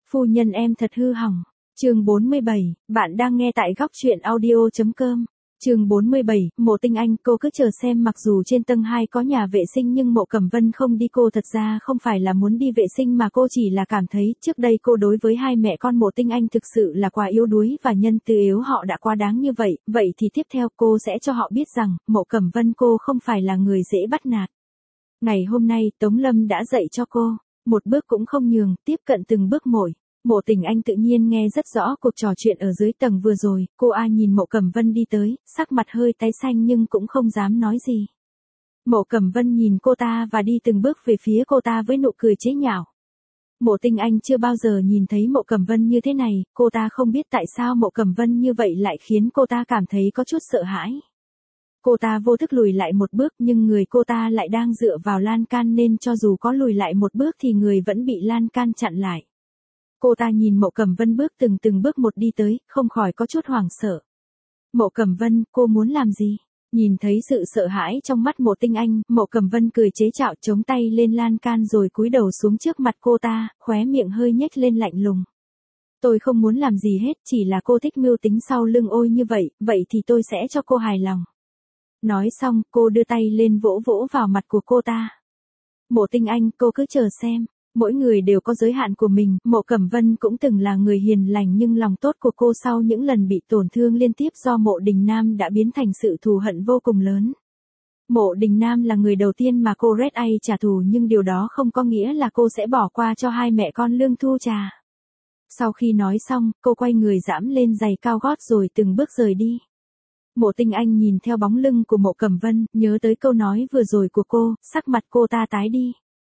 Phu nhân em thật hư hỏng. Chương 47, bạn đang nghe tại góc truyện audio.com. Chương 47, Mộ Tinh Anh, cô cứ chờ xem, mặc dù trên tầng 2 có nhà vệ sinh nhưng Mộ Cẩm Vân không đi, cô thật ra không phải là muốn đi vệ sinh mà cô chỉ là cảm thấy trước đây cô đối với hai mẹ con Mộ Tinh Anh thực sự là quá yếu đuối và nhân từ yếu họ đã quá đáng như vậy, vậy thì tiếp theo cô sẽ cho họ biết rằng Mộ Cẩm Vân cô không phải là người dễ bắt nạt. Ngày hôm nay Tống Lâm đã dạy cho cô, một bước cũng không nhường, tiếp cận từng bước một. Mộ Tình Anh tự nhiên nghe rất rõ cuộc trò chuyện ở dưới tầng vừa rồi, cô nhìn Mộ Cẩm Vân đi tới, sắc mặt hơi tái xanh nhưng cũng không dám nói gì. Mộ Cẩm Vân nhìn cô ta và đi từng bước về phía cô ta với nụ cười chế nhạo. Mộ Tình Anh chưa bao giờ nhìn thấy Mộ Cẩm Vân như thế này, cô ta không biết tại sao Mộ Cẩm Vân như vậy lại khiến cô ta cảm thấy có chút sợ hãi. Cô ta vô thức lùi lại một bước nhưng người cô ta lại đang dựa vào lan can nên cho dù có lùi lại một bước thì người vẫn bị lan can chặn lại. Cô ta nhìn Mộ Cẩm Vân bước từng bước một đi tới, không khỏi có chút hoảng sợ. Mộ Cẩm Vân, cô muốn làm gì? Nhìn thấy sự sợ hãi trong mắt Mộ Tinh Anh, Mộ Cẩm Vân cười chế nhạo, chống tay lên lan can rồi cúi đầu xuống trước mặt cô ta, khóe miệng hơi nhếch lên lạnh lùng. Tôi không muốn làm gì hết, chỉ là cô thích mưu tính sau lưng ôi như vậy, vậy thì tôi sẽ cho cô hài lòng. Nói xong, cô đưa tay lên vỗ vỗ vào mặt của cô ta. Mộ Tinh Anh, cô cứ chờ xem. Mỗi người đều có giới hạn của mình, Mộ Cẩm Vân cũng từng là người hiền lành nhưng lòng tốt của cô sau những lần bị tổn thương liên tiếp do Mộ Đình Nam đã biến thành sự thù hận vô cùng lớn. Mộ Đình Nam là người đầu tiên mà cô Red Eye trả thù nhưng điều đó không có nghĩa là cô sẽ bỏ qua cho hai mẹ con Lương Thu Trà. Sau khi nói xong, cô quay người giẫm lên giày cao gót rồi từng bước rời đi. Mộ Tinh Anh nhìn theo bóng lưng của Mộ Cẩm Vân, nhớ tới câu nói vừa rồi của cô, sắc mặt cô ta tái đi.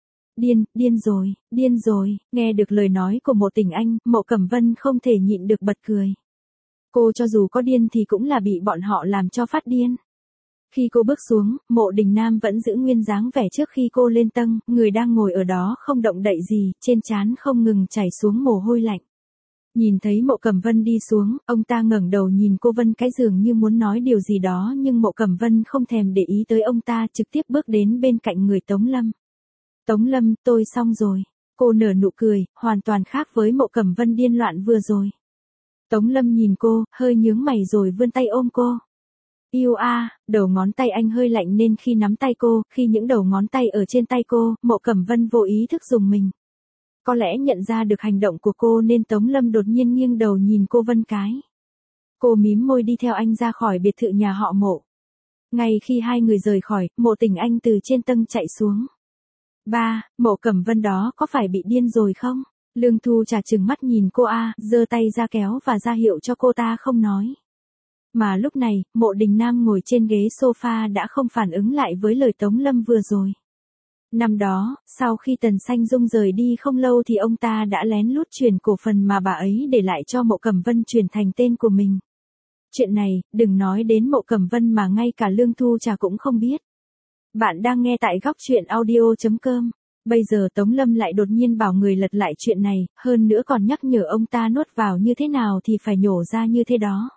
Điên rồi, nghe được lời nói của Mộ Tình Anh, Mộ Cẩm Vân không thể nhịn được bật cười. Cô cho dù có điên thì cũng là bị bọn họ làm cho phát điên. Khi cô bước xuống, Mộ Đình Nam vẫn giữ nguyên dáng vẻ trước khi cô lên tầng, người đang ngồi ở đó không động đậy gì, trên trán không ngừng chảy xuống mồ hôi lạnh. Nhìn thấy Mộ Cẩm Vân đi xuống, ông ta ngẩng đầu nhìn cô Vân cái dường như muốn nói điều gì đó nhưng Mộ Cẩm Vân không thèm để ý tới ông ta, trực tiếp bước đến bên cạnh người Tống Lâm. Tống Lâm, tôi xong rồi. Cô nở nụ cười, hoàn toàn khác với Mộ Cẩm Vân điên loạn vừa rồi. Tống Lâm nhìn cô, hơi nhướng mày rồi vươn tay ôm cô. Yêu đầu ngón tay anh hơi lạnh nên khi nắm tay cô, khi những đầu ngón tay ở trên tay cô, Mộ Cẩm Vân vô ý thức dùng mình. Có lẽ nhận ra được hành động của cô nên Tống Lâm đột nhiên nghiêng đầu nhìn cô Vân cái. Cô mím môi đi theo anh ra khỏi biệt thự nhà họ Mộ. Ngay khi hai người rời khỏi, Mộ Tình Anh từ trên tầng chạy xuống. Mộ Cẩm Vân đó có phải bị điên rồi không? Lương Thu Trà trừng mắt nhìn cô giơ tay ra kéo và ra hiệu cho cô ta không nói. Mà lúc này, Mộ Đình Nam ngồi trên ghế sofa đã không phản ứng lại với lời Tống Lâm vừa rồi. Năm đó, sau khi Tần Sanh Dung rời đi không lâu thì ông ta đã lén lút chuyển cổ phần mà bà ấy để lại cho Mộ Cẩm Vân chuyển thành tên của mình. Chuyện này, đừng nói đến Mộ Cẩm Vân mà ngay cả Lương Thu Trà cũng không biết. Bạn đang nghe tại góc truyện audio.com. Bây giờ Tống Lâm lại đột nhiên bảo người lật lại chuyện này, hơn nữa còn nhắc nhở ông ta nuốt vào như thế nào thì phải nhổ ra như thế đó.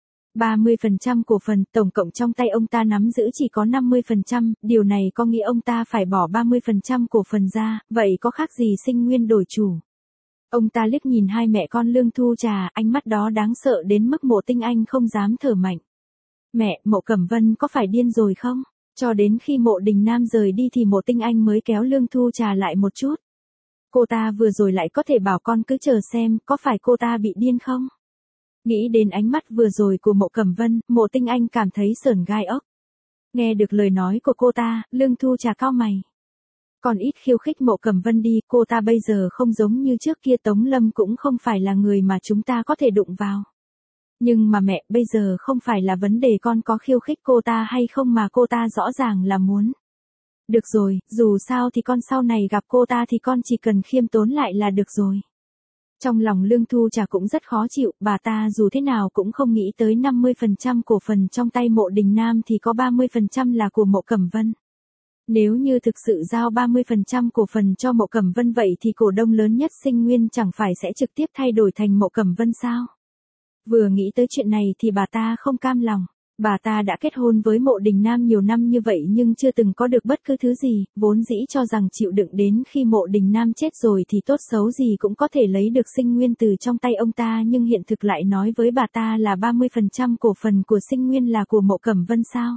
30% cổ phần tổng cộng trong tay ông ta nắm giữ chỉ có 50%, điều này có nghĩa ông ta phải bỏ 30% cổ phần ra, vậy có khác gì sinh nguyên đổi chủ. Ông ta liếc nhìn hai mẹ con Lương Thu Trà, ánh mắt đó đáng sợ đến mức Mộ Tinh Anh không dám thở mạnh. Mẹ, Mộ Cẩm Vân có phải điên rồi không? Cho đến khi Mộ Đình Nam rời đi thì Mộ Tinh Anh mới kéo Lương Thu Trà lại một chút. Cô ta vừa rồi lại có thể bảo con cứ chờ xem, có phải cô ta bị điên không? Nghĩ đến ánh mắt vừa rồi của Mộ Cẩm Vân, Mộ Tinh Anh cảm thấy sởn gai ốc. Nghe được lời nói của cô ta, Lương Thu Trà cau mày. Còn ít khiêu khích Mộ Cẩm Vân đi, cô ta bây giờ không giống như trước kia, Tống Lâm cũng không phải là người mà chúng ta có thể đụng vào. Nhưng mà mẹ, bây giờ không phải là vấn đề con có khiêu khích cô ta hay không mà cô ta rõ ràng là muốn. Được rồi, dù sao thì con sau này gặp cô ta thì con chỉ cần khiêm tốn lại là được rồi. Trong lòng Lương Thu Trà cũng rất khó chịu, bà ta dù thế nào cũng không nghĩ tới 50% cổ phần trong tay Mộ Đình Nam thì có 30% là của Mộ Cẩm Vân. Nếu như thực sự giao 30% cổ phần cho Mộ Cẩm Vân vậy thì cổ đông lớn nhất Sinh Nguyên chẳng phải sẽ trực tiếp thay đổi thành Mộ Cẩm Vân sao? Vừa nghĩ tới chuyện này thì bà ta không cam lòng. Bà ta đã kết hôn với Mộ Đình Nam nhiều năm như vậy nhưng chưa từng có được bất cứ thứ gì, vốn dĩ cho rằng chịu đựng đến khi Mộ Đình Nam chết rồi thì tốt xấu gì cũng có thể lấy được Sinh Nguyên từ trong tay ông ta, nhưng hiện thực lại nói với bà ta là 30% cổ phần của Sinh Nguyên là của Mộ Cẩm Vân sao?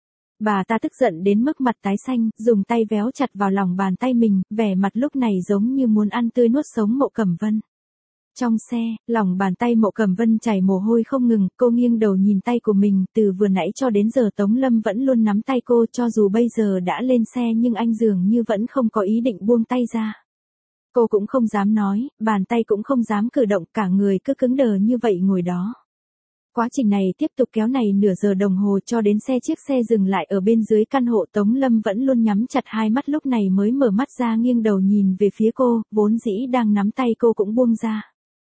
Bà ta tức giận đến mức mặt tái xanh, dùng tay véo chặt vào lòng bàn tay mình, vẻ mặt lúc này giống như muốn ăn tươi nuốt sống Mộ Cẩm Vân. Trong xe, lòng bàn tay Mộ Cẩm Vân chảy mồ hôi không ngừng, cô nghiêng đầu nhìn tay của mình, từ vừa nãy cho đến giờ Tống Lâm vẫn luôn nắm tay cô, cho dù bây giờ đã lên xe nhưng anh dường như vẫn không có ý định buông tay ra. Cô cũng không dám nói, bàn tay cũng không dám cử động, cả người cứ cứng đờ như vậy ngồi đó. Quá trình này tiếp tục kéo này nửa giờ đồng hồ cho đến chiếc xe dừng lại ở bên dưới căn hộ. Tống Lâm vẫn luôn nhắm chặt hai mắt, lúc này mới mở mắt ra nghiêng đầu nhìn về phía cô, vốn dĩ đang nắm tay cô cũng buông ra.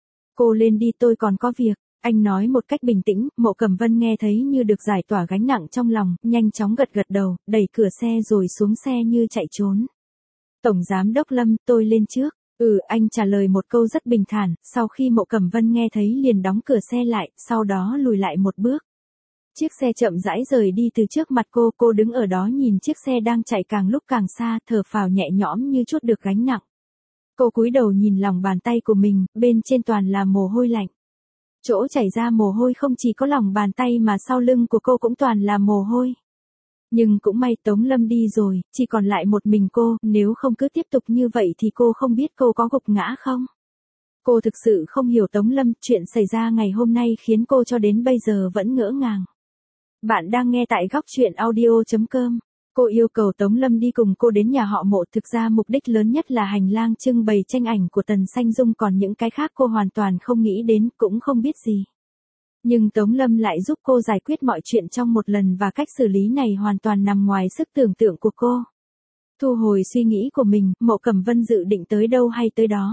Cô lên đi, tôi còn có việc, anh nói một cách bình tĩnh. Mộ Cẩm Vân nghe thấy như được giải tỏa gánh nặng trong lòng, nhanh chóng gật gật đầu, đẩy cửa xe rồi xuống xe như chạy trốn. Tổng Giám đốc Lâm, tôi lên trước. Anh trả lời một câu rất bình thản, sau khi Mộ Cẩm Vân nghe thấy liền đóng cửa xe lại, sau đó lùi lại một bước. Chiếc xe chậm rãi rời đi từ trước mặt cô đứng ở đó nhìn chiếc xe đang chạy càng lúc càng xa, thở phào nhẹ nhõm như trút được gánh nặng. Cô cúi đầu nhìn lòng bàn tay của mình, bên trên toàn là mồ hôi lạnh. Chỗ chảy ra mồ hôi không chỉ có lòng bàn tay mà sau lưng của cô cũng toàn là mồ hôi. Nhưng cũng may Tống Lâm đi rồi, chỉ còn lại một mình cô, nếu không cứ tiếp tục như vậy thì cô không biết cô có gục ngã không. Cô thực sự không hiểu Tống Lâm, chuyện xảy ra ngày hôm nay khiến cô cho đến bây giờ vẫn ngỡ ngàng. Bạn đang nghe tại góc truyện audio.com. Cô yêu cầu Tống Lâm đi cùng cô đến nhà họ Mộ, thực ra mục đích lớn nhất là hành lang trưng bày tranh ảnh của Tần Sanh Dung, còn những cái khác cô hoàn toàn không nghĩ đến, cũng không biết gì. Nhưng Tống Lâm lại giúp cô giải quyết mọi chuyện trong một lần và cách xử lý này hoàn toàn nằm ngoài sức tưởng tượng của cô. Thu hồi suy nghĩ của mình, Mộ Cẩm Vân dự định tới đâu hay tới đó.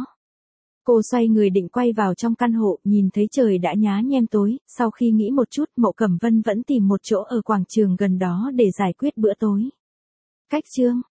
Cô xoay người định quay vào trong căn hộ, nhìn thấy trời đã nhá nhem tối, sau khi nghĩ một chút Mộ Cẩm Vân vẫn tìm một chỗ ở quảng trường gần đó để giải quyết bữa tối. Cách chương